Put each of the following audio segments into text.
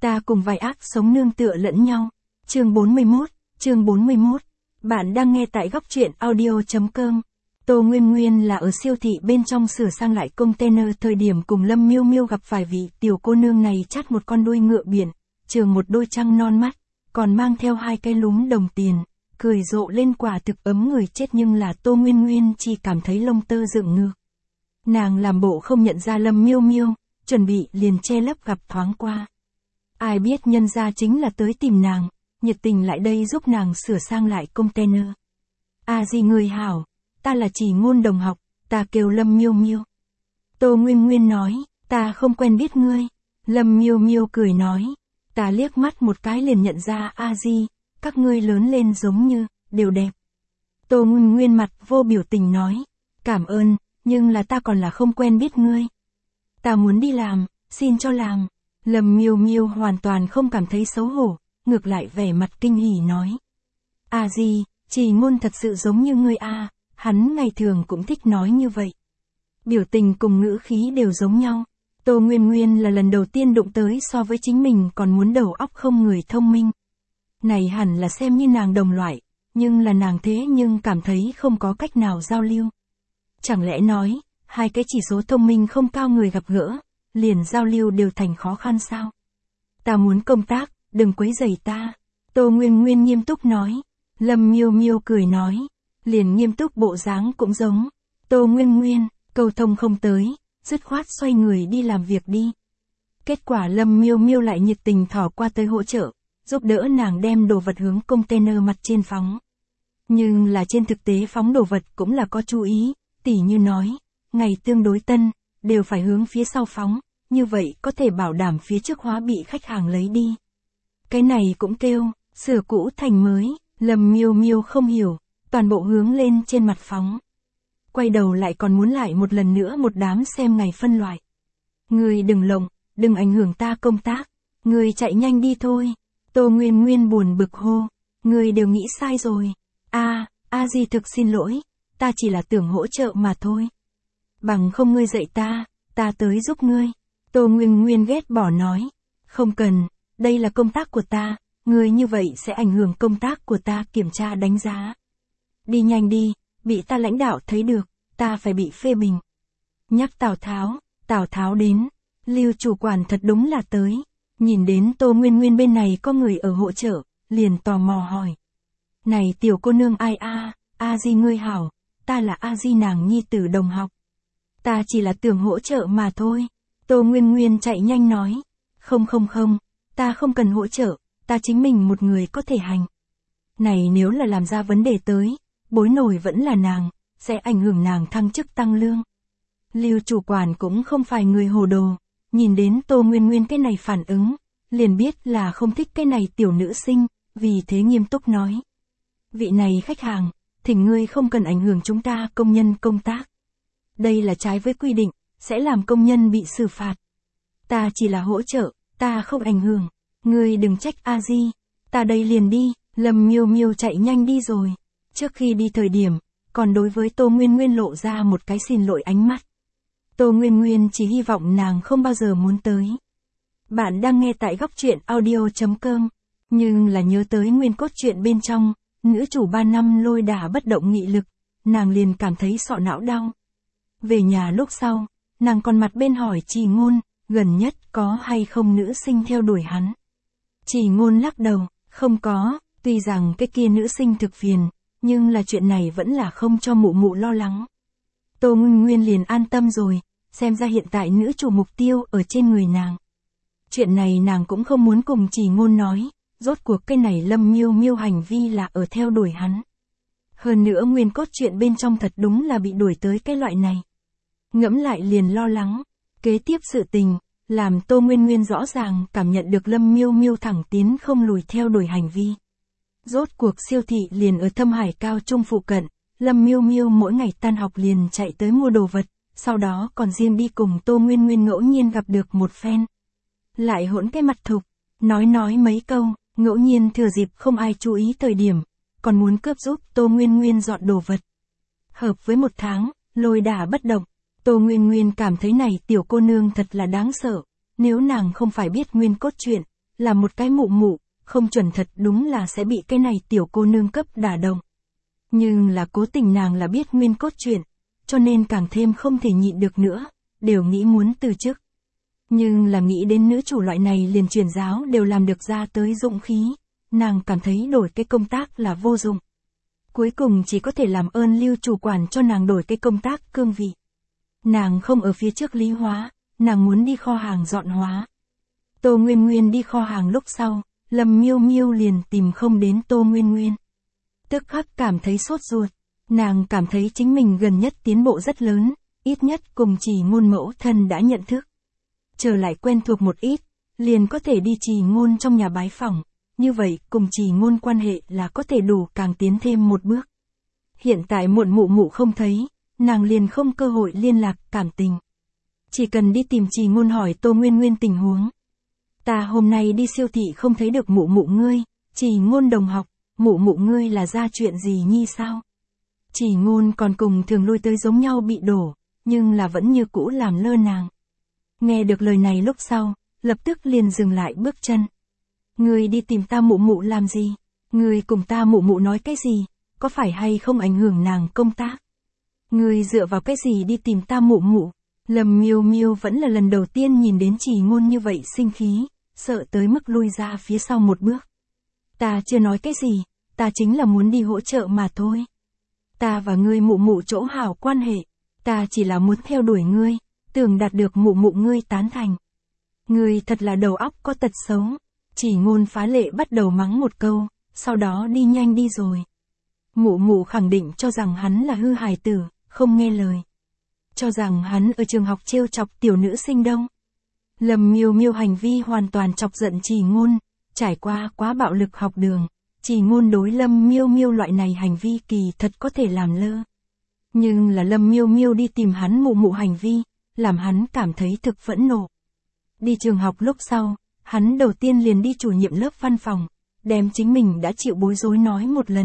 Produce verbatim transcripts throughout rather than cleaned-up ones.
Ta cùng vài ác sống nương tựa lẫn nhau. Chương bốn mươi mốt, chương bốn mươi mốt. Bạn đang nghe tại góc truyện audio chấm com. Tô Nguyên Nguyên là ở siêu thị bên trong sửa sang lại container thời điểm cùng Lâm Miêu Miêu gặp phải vị tiểu cô nương này chắt một con đuôi ngựa biển, trường một đôi trăng non mắt, còn mang theo hai cái lúm đồng tiền, cười rộ lên quả thực ấm người chết, nhưng là Tô Nguyên Nguyên chỉ cảm thấy lông tơ dựng ngược. Nàng làm bộ không nhận ra Lâm Miêu Miêu, chuẩn bị liền che lấp gặp thoáng qua. Ai biết nhân ra chính là tới tìm nàng, nhiệt tình lại đây giúp nàng sửa sang lại container. À gì người hảo, ta là Chỉ Ngôn đồng học, ta kêu Lâm Miêu Miêu. Tô Nguyên Nguyên nói, ta không quen biết ngươi. Lâm Miêu Miêu cười nói, ta liếc mắt một cái liền nhận ra A Di, các ngươi lớn lên giống như, đều đẹp. Tô Nguyên Nguyên mặt vô biểu tình nói, cảm ơn, nhưng là ta còn là không quen biết ngươi. Ta muốn đi làm, xin cho làm. Lâm Miêu Miêu hoàn toàn không cảm thấy xấu hổ, ngược lại vẻ mặt kinh hỉ nói. À gì, Chỉ Ngôn thật sự giống như ngươi a, hắn ngày thường cũng thích nói như vậy. Biểu tình cùng ngữ khí đều giống nhau. Tô Nguyên Nguyên là lần đầu tiên đụng tới so với chính mình còn muốn đầu óc không người thông minh. Này hẳn là xem như nàng đồng loại, nhưng là nàng thế nhưng cảm thấy không có cách nào giao lưu. Chẳng lẽ nói, hai cái chỉ số thông minh không cao người gặp gỡ, liền giao lưu đều thành khó khăn sao? Ta muốn công tác, đừng quấy rầy ta. Tô Nguyên Nguyên nghiêm túc nói. Lâm Miêu Miêu cười nói, liền nghiêm túc bộ dáng cũng giống. Tô Nguyên Nguyên, câu thông không tới, dứt khoát xoay người đi làm việc đi. Kết quả Lâm Miêu Miêu lại nhiệt tình thỏ qua tới hỗ trợ, giúp đỡ nàng đem đồ vật hướng container mặt trên phóng. Nhưng là trên thực tế phóng đồ vật cũng là có chú ý, tỉ như nói, ngày tương đối tân, đều phải hướng phía sau phóng, như vậy có thể bảo đảm phía trước hóa bị khách hàng lấy đi. Cái này cũng kêu, sửa cũ thành mới. Lâm Miêu Miêu không hiểu, toàn bộ hướng lên trên mặt phóng. Quay đầu lại còn muốn lại một lần nữa một đám xem ngày phân loại. Ngươi đừng lộng, đừng ảnh hưởng ta công tác, ngươi chạy nhanh đi thôi. Tô Nguyên Nguyên buồn bực hô, ngươi đều nghĩ sai rồi. A, A Di thực xin lỗi, ta chỉ là tưởng hỗ trợ mà thôi. Bằng không ngươi dạy ta, ta tới giúp ngươi. Tô Nguyên Nguyên ghét bỏ nói, không cần, đây là công tác của ta. Ngươi như vậy sẽ ảnh hưởng công tác của ta kiểm tra đánh giá. Đi nhanh đi, bị ta lãnh đạo thấy được, ta phải bị phê bình. Nhắc Tào Tháo, Tào Tháo đến, Lưu chủ quản thật đúng là tới. Nhìn đến Tô Nguyên Nguyên bên này có người ở hỗ trợ, liền tò mò hỏi. Này tiểu cô nương ai a, A Di ngươi hảo, ta là A Di nàng nhi tử đồng học. Ta chỉ là tưởng hỗ trợ mà thôi. Tô Nguyên Nguyên chạy nhanh nói. Không không không, ta không cần hỗ trợ. Ta chính mình một người có thể hành. Này nếu là làm ra vấn đề tới, bối nổi vẫn là nàng, sẽ ảnh hưởng nàng thăng chức tăng lương. Lưu chủ quản cũng không phải người hồ đồ, nhìn đến Tô Nguyên Nguyên cái này phản ứng, liền biết là không thích cái này tiểu nữ sinh, vì thế nghiêm túc nói. Vị này khách hàng, thỉnh ngươi không cần ảnh hưởng chúng ta công nhân công tác. Đây là trái với quy định, sẽ làm công nhân bị xử phạt. Ta chỉ là hỗ trợ, ta không ảnh hưởng. Ngươi đừng trách A Di, ta đây liền đi. Lâm Miêu Miêu chạy nhanh đi rồi. Trước khi đi thời điểm, còn đối với Tô Nguyên Nguyên lộ ra một cái xin lỗi ánh mắt. Tô Nguyên Nguyên chỉ hy vọng nàng không bao giờ muốn tới. Bạn đang nghe tại góc truyện audio chấm com, nhưng là nhớ tới nguyên cốt truyện bên trong, nữ chủ ba năm lôi đả bất động nghị lực, nàng liền cảm thấy sọ não đau. Về nhà lúc sau, nàng còn mặt bên hỏi Chỉ Ngôn, gần nhất có hay không nữ sinh theo đuổi hắn. Chỉ Ngôn lắc đầu, không có, tuy rằng cái kia nữ sinh thực phiền, nhưng là chuyện này vẫn là không cho mụ mụ lo lắng. Tô Nguyên Nguyên liền an tâm rồi, xem ra hiện tại nữ chủ mục tiêu ở trên người nàng. Chuyện này nàng cũng không muốn cùng Chỉ Ngôn nói, rốt cuộc cái này Lâm Miêu Miêu hành vi là ở theo đuổi hắn. Hơn nữa nguyên cốt truyện bên trong thật đúng là bị đuổi tới cái loại này. Ngẫm lại liền lo lắng, kế tiếp sự tình. Làm Tô Nguyên Nguyên rõ ràng cảm nhận được Lâm Miêu Miêu thẳng tiến không lùi theo đuổi hành vi. Rốt cuộc siêu thị liền ở Thâm Hải Cao Trung phụ cận, Lâm Miêu Miêu mỗi ngày tan học liền chạy tới mua đồ vật, sau đó còn riêng đi cùng Tô Nguyên Nguyên ngẫu nhiên gặp được một phen. Lại hỗn cái mặt thục, nói nói mấy câu, ngẫu nhiên thừa dịp không ai chú ý thời điểm, còn muốn cướp giúp Tô Nguyên Nguyên dọn đồ vật. Hợp với một tháng, lôi đả bất động. Tô Nguyên Nguyên cảm thấy này tiểu cô nương thật là đáng sợ, nếu nàng không phải biết nguyên cốt truyện, là một cái mụ mụ, không chuẩn thật đúng là sẽ bị cái này tiểu cô nương cấp đả động. Nhưng là cố tình nàng là biết nguyên cốt truyện, cho nên càng thêm không thể nhịn được nữa, đều nghĩ muốn từ chức. Nhưng là nghĩ đến nữ chủ loại này liền truyền giáo đều làm được ra tới dụng khí, nàng cảm thấy đổi cái công tác là vô dụng. Cuối cùng chỉ có thể làm ơn Lưu chủ quản cho nàng đổi cái công tác cương vị. Nàng không ở phía trước lý hóa, nàng muốn đi kho hàng dọn hóa. Tô Nguyên Nguyên đi kho hàng lúc sau, Lâm Miêu Miêu liền tìm không đến Tô Nguyên Nguyên. Tức khắc cảm thấy sốt ruột, nàng cảm thấy chính mình gần nhất tiến bộ rất lớn, ít nhất cùng Chỉ Ngôn mẫu thân đã nhận thức. Trở lại quen thuộc một ít, liền có thể đi Chỉ Ngôn trong nhà bái phỏng, như vậy cùng Chỉ Ngôn quan hệ là có thể đủ càng tiến thêm một bước. Hiện tại muộn mụ mụ không thấy, nàng liền không cơ hội liên lạc cảm tình. Chỉ cần đi tìm Chỉ Ngôn hỏi Tô Nguyên Nguyên tình huống. Ta hôm nay đi siêu thị không thấy được mụ mụ ngươi, Chỉ Ngôn đồng học, mụ mụ ngươi là ra chuyện gì nhi sao? Chỉ Ngôn còn cùng thường lui tới giống nhau bị đổ, nhưng là vẫn như cũ làm lơ nàng. Nghe được lời này lúc sau, lập tức liền dừng lại bước chân. Ngươi đi tìm ta mụ mụ làm gì? Ngươi cùng ta mụ mụ nói cái gì? Có phải hay không ảnh hưởng nàng công tác? Ngươi dựa vào cái gì đi tìm ta mụ mụ? Lâm Miêu Miêu vẫn là lần đầu tiên nhìn đến Chỉ Ngôn như vậy sinh khí, sợ tới mức lui ra phía sau một bước. Ta chưa nói cái gì, ta chính là muốn đi hỗ trợ mà thôi. Ta và ngươi mụ mụ chỗ hảo quan hệ, ta chỉ là muốn theo đuổi ngươi, tưởng đạt được mụ mụ ngươi tán thành. Ngươi thật là đầu óc có tật xấu. Chỉ Ngôn phá lệ bắt đầu mắng một câu, sau đó đi nhanh đi rồi. Mụ mụ khẳng định cho rằng hắn là hư hài tử, không nghe lời. Cho rằng hắn ở trường học trêu chọc tiểu nữ sinh đông. Lâm Miêu Miêu hành vi hoàn toàn chọc giận Chỉ Ngôn, trải qua quá bạo lực học đường. Chỉ Ngôn đối Lâm Miêu Miêu loại này hành vi kỳ thật có thể làm lơ. Nhưng là Lâm Miêu Miêu đi tìm hắn mụ mụ hành vi, làm hắn cảm thấy thực phẫn nộ. Đi trường học lúc sau, hắn đầu tiên liền đi chủ nhiệm lớp văn phòng, đem chính mình đã chịu bối rối nói một lần.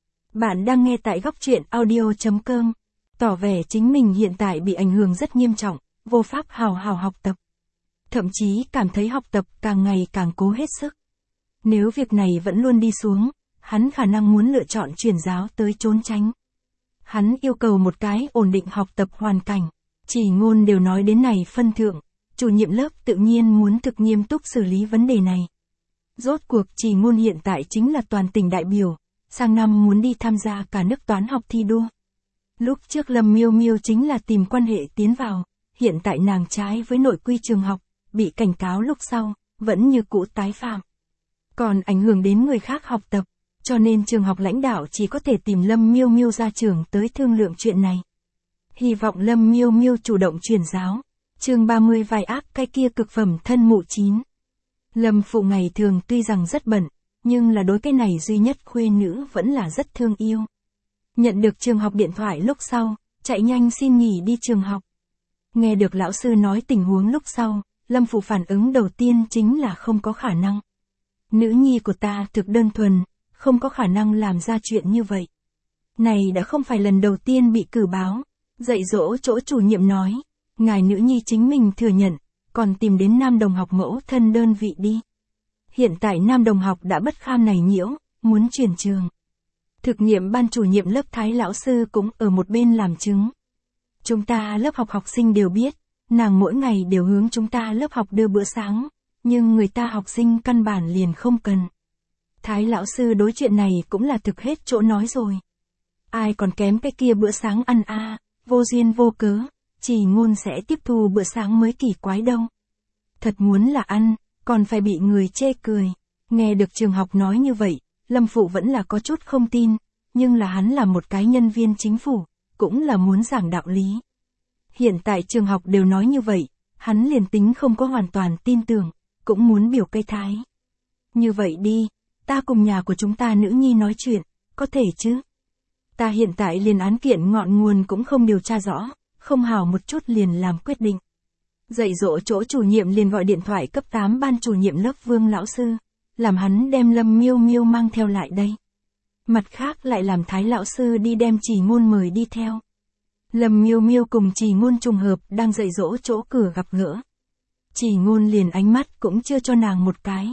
Bạn đang nghe tại góc truyện audio chấm com, tỏ vẻ chính mình hiện tại bị ảnh hưởng rất nghiêm trọng, vô pháp hào hào học tập. Thậm chí cảm thấy học tập càng ngày càng cố hết sức. Nếu việc này vẫn luôn đi xuống, hắn khả năng muốn lựa chọn chuyển giáo tới trốn tránh. Hắn yêu cầu một cái ổn định học tập hoàn cảnh. Chỉ Ngôn đều nói đến này phân thượng, chủ nhiệm lớp tự nhiên muốn thực nghiêm túc xử lý vấn đề này. Rốt cuộc Chỉ Ngôn hiện tại chính là toàn tỉnh đại biểu, sang năm muốn đi tham gia cả nước toán học thi đua. Lúc trước Lâm Miêu Miêu chính là tìm quan hệ tiến vào, hiện tại nàng trái với nội quy trường học, bị cảnh cáo lúc sau, vẫn như cũ tái phạm. Còn ảnh hưởng đến người khác học tập, cho nên trường học lãnh đạo chỉ có thể tìm Lâm Miêu Miêu ra trường tới thương lượng chuyện này. Hy vọng Lâm Miêu Miêu chủ động chuyển giáo. Chương ba mươi vai ác cái kia cực phẩm thân mụ chín. Lâm phụ ngày thường tuy rằng rất bận, nhưng là đối cái này duy nhất khuê nữ vẫn là rất thương yêu. Nhận được trường học điện thoại lúc sau, chạy nhanh xin nghỉ đi trường học. Nghe được lão sư nói tình huống lúc sau, Lâm phụ phản ứng đầu tiên chính là không có khả năng. Nữ nhi của ta thực đơn thuần, không có khả năng làm ra chuyện như vậy. Này đã không phải lần đầu tiên bị cử báo, dạy dỗ chỗ chủ nhiệm nói, ngài nữ nhi chính mình thừa nhận, còn tìm đến nam đồng học mẫu thân đơn vị đi. Hiện tại nam đồng học đã bất kham này nhiễu, muốn chuyển trường. Thực nghiệm ban chủ nhiệm lớp Thái lão sư cũng ở một bên làm chứng. Chúng ta lớp học học sinh đều biết, nàng mỗi ngày đều hướng chúng ta lớp học đưa bữa sáng, nhưng người ta học sinh căn bản liền không cần. Thái lão sư đối chuyện này cũng là thực hết chỗ nói rồi. Ai còn kém cái kia bữa sáng ăn a, à, vô duyên vô cớ, Chỉ Ngôn sẽ tiếp thu bữa sáng mới kỳ quái đâu. Thật muốn là ăn, còn phải bị người chê cười. Nghe được trường học nói như vậy, Lâm phụ vẫn là có chút không tin, nhưng là hắn là một cái nhân viên chính phủ, cũng là muốn giảng đạo lý. Hiện tại trường học đều nói như vậy, hắn liền tính không có hoàn toàn tin tưởng, cũng muốn biểu cây thái. Như vậy đi, ta cùng nhà của chúng ta nữ nhi nói chuyện, có thể chứ? Ta hiện tại liền án kiện ngọn nguồn cũng không điều tra rõ, không hào một chút liền làm quyết định. Dạy dỗ chỗ chủ nhiệm liền gọi điện thoại cấp tám ban chủ nhiệm lớp Vương lão sư, làm hắn đem Lâm Miêu Miêu mang theo lại đây. Mặt khác lại làm Thái lão sư đi đem Chỉ Ngôn mời đi theo. Lâm Miêu Miêu cùng Chỉ Ngôn trùng hợp đang dạy dỗ chỗ cửa gặp gỡ. Chỉ Ngôn liền ánh mắt cũng chưa cho nàng một cái,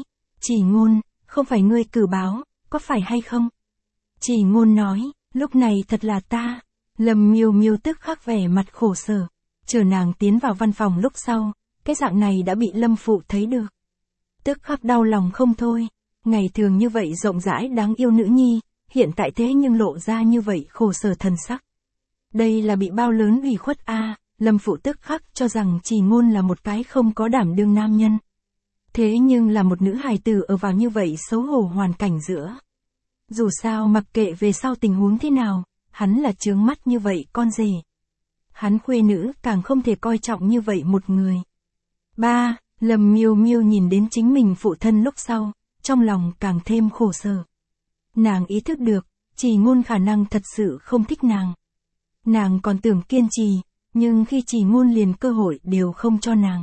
Chỉ Ngôn, không phải ngươi cử báo, có phải hay không? Chỉ Ngôn nói, lúc này thật là ta. Lâm Miêu Miêu tức khắc vẻ mặt khổ sở. Chờ nàng tiến vào văn phòng lúc sau, cái dạng này đã bị Lâm Phụ thấy được. Tức khắc đau lòng không thôi. Ngày thường như vậy rộng rãi đáng yêu nữ nhi, hiện tại thế nhưng lộ ra như vậy khổ sở thần sắc. Đây là bị bao lớn ủy khuất a. À, Lâm Phụ tức khắc cho rằng Chỉ Ngôn là một cái không có đảm đương nam nhân. Thế nhưng là một nữ hài tử ở vào như vậy xấu hổ hoàn cảnh giữa. Dù sao mặc kệ về sau tình huống thế nào, hắn là chướng mắt như vậy con rể. Hắn khuê nữ càng không thể coi trọng như vậy một người. Ba, Lâm Miêu Miêu nhìn đến chính mình phụ thân lúc sau, trong lòng càng thêm khổ sở. Nàng ý thức được, Chỉ Ngôn khả năng thật sự không thích nàng. Nàng còn tưởng kiên trì, nhưng khi Chỉ Ngôn liền cơ hội đều không cho nàng.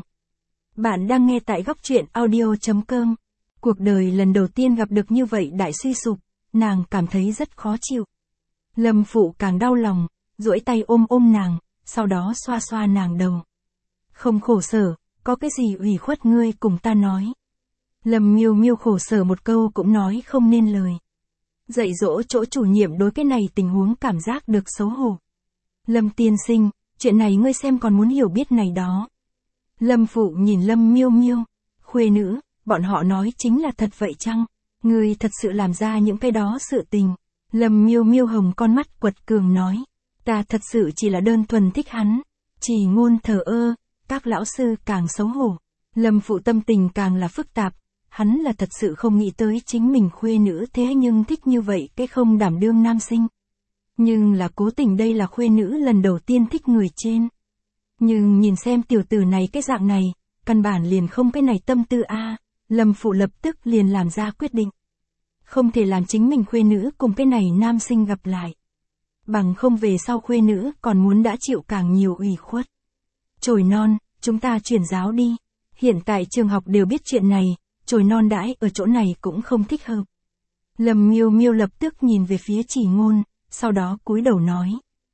Bạn đang nghe tại góc truyện audio chấm com. Cuộc đời lần đầu tiên gặp được như vậy đại suy sụp, nàng cảm thấy rất khó chịu. Lâm Phụ càng đau lòng, duỗi tay ôm ôm nàng, sau đó xoa xoa nàng đầu. Không khổ sở, có cái gì ủy khuất ngươi cùng ta nói. Lâm Miêu Miêu khổ sở một câu cũng nói không nên lời. Dạy dỗ chỗ chủ nhiệm đối cái này tình huống cảm giác được xấu hổ. Lâm tiên sinh, chuyện này ngươi xem còn muốn hiểu biết này đó. Lâm Phụ nhìn Lâm Miêu Miêu, khuê nữ, bọn họ nói chính là thật vậy chăng? Ngươi thật sự làm ra những cái đó sự tình. Lâm Miêu Miêu hồng con mắt quật cường nói, ta thật sự chỉ là đơn thuần thích hắn. Chỉ Ngôn thờ ơ, các lão sư càng xấu hổ. Lâm Phụ tâm tình càng là phức tạp, hắn là thật sự không nghĩ tới chính mình khuê nữ thế nhưng thích như vậy cái không đảm đương nam sinh. Nhưng là cố tình đây là khuê nữ lần đầu tiên thích người trên. Nhưng nhìn xem tiểu tử này cái dạng này, căn bản liền không cái này tâm tư a. À, Lâm Phụ lập tức liền làm ra quyết định. Không thể làm chính mình khuê nữ cùng cái này nam sinh gặp lại. Bằng không về sau khuê nữ còn muốn đã chịu càng nhiều ủy khuất. Chồi non, chúng ta chuyển giáo đi. Hiện tại trường học đều biết chuyện này, chồi non đãi ở chỗ này cũng không thích hợp. Lâm Miêu Miêu lập tức nhìn về phía Chỉ Ngôn, sau đó cúi đầu nói.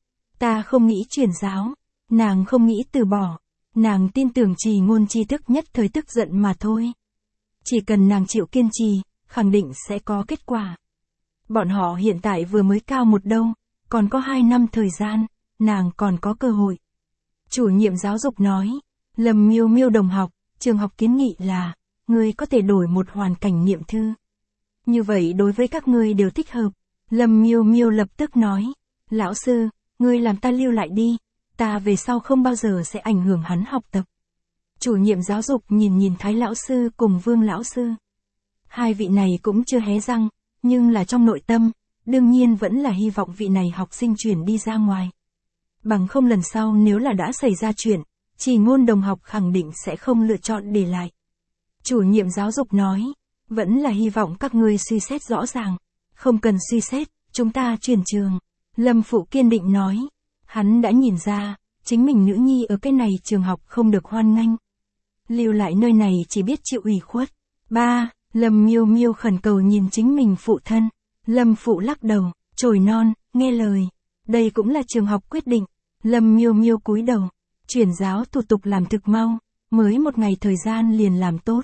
Ta không nghĩ chuyển giáo, nàng không nghĩ từ bỏ, nàng tin tưởng Chỉ Ngôn tri thức nhất thời tức giận mà thôi. Chỉ cần nàng chịu kiên trì, khẳng định sẽ có kết quả. Bọn họ hiện tại vừa mới cao một đâu, còn có hai năm thời gian, nàng còn có cơ hội. Chủ nhiệm giáo dục nói, Lâm Miêu Miêu đồng học, trường học kiến nghị là, ngươi có thể đổi một hoàn cảnh niệm thư. Như vậy đối với các ngươi đều thích hợp. Lâm Miêu Miêu lập tức nói, lão sư, ngươi làm ta lưu lại đi, ta về sau không bao giờ sẽ ảnh hưởng hắn học tập. Chủ nhiệm giáo dục nhìn nhìn Thái lão sư cùng Vương lão sư. Hai vị này cũng chưa hé răng, nhưng là trong nội tâm, đương nhiên vẫn là hy vọng vị này học sinh chuyển đi ra ngoài. Bằng không lần sau nếu là đã xảy ra chuyện, Chỉ Ngôn đồng học khẳng định sẽ không lựa chọn để lại. Chủ nhiệm giáo dục nói, vẫn là hy vọng các ngươi suy xét rõ ràng. Không cần suy xét, chúng ta chuyển trường. Lâm Phụ kiên định nói, hắn đã nhìn ra, chính mình nữ nhi ở cái này trường học không được hoan nghênh. Lưu lại nơi này chỉ biết chịu ủy khuất. Ba, Lâm Miêu Miêu khẩn cầu nhìn chính mình phụ thân. Lâm Phụ lắc đầu, chồi non, nghe lời. Đây cũng là trường học quyết định. Lâm Miêu Miêu cúi đầu. Chuyển giáo thủ tục làm thực mau, mới một ngày thời gian liền làm tốt.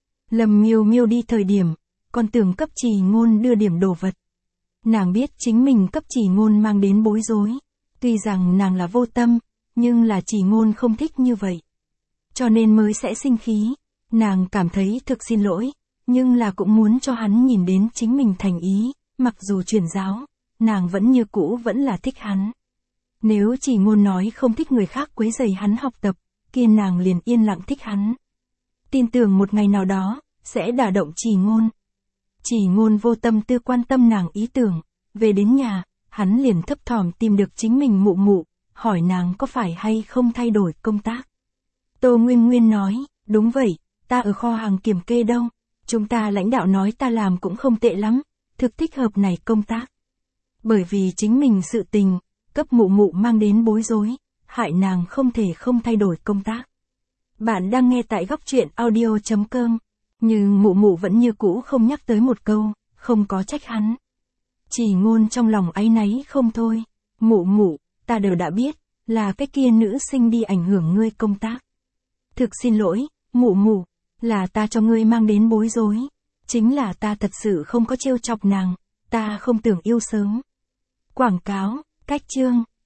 Lâm Miêu Miêu đi thời điểm, còn tưởng cấp Chỉ Ngôn đưa điểm đồ vật. Nàng biết chính mình cấp Chỉ Ngôn mang đến bối rối. Tuy rằng nàng là vô tâm, nhưng là Chỉ Ngôn không thích như vậy. Cho nên mới sẽ sinh khí. Nàng cảm thấy thực xin lỗi, nhưng là cũng muốn cho hắn nhìn đến chính mình thành ý. Mặc dù chuyển giáo, nàng vẫn như cũ vẫn là thích hắn. Nếu Chỉ Ngôn nói không thích người khác quấy rầy hắn học tập, kia nàng liền yên lặng thích hắn. Tin tưởng một ngày nào đó, sẽ đả động Chỉ Ngôn. Chỉ Ngôn vô tâm tư quan tâm nàng ý tưởng, về đến nhà, hắn liền thấp thỏm tìm được chính mình mụ mụ, hỏi nàng có phải hay không thay đổi công tác. Tô Nguyên Nguyên nói, đúng vậy, ta ở kho hàng kiểm kê đâu, chúng ta lãnh đạo nói ta làm cũng không tệ lắm, thực thích hợp này công tác. Bởi vì chính mình sự tình, cấp mụ mụ mang đến bối rối, hại nàng không thể không thay đổi công tác. Bạn đang nghe tại góc truyện audio chấm com, nhưng mụ mụ vẫn như cũ không nhắc tới một câu, không có trách hắn. Chỉ Ngôn trong lòng áy náy không thôi, mụ mụ, ta đều đã biết, là cái kia nữ sinh đi ảnh hưởng ngươi công tác. Thực xin lỗi, mụ mụ, là ta cho ngươi mang đến bối rối. Chính là ta thật sự không có trêu chọc nàng, ta không tưởng yêu sớm. Quảng cáo, cách chương.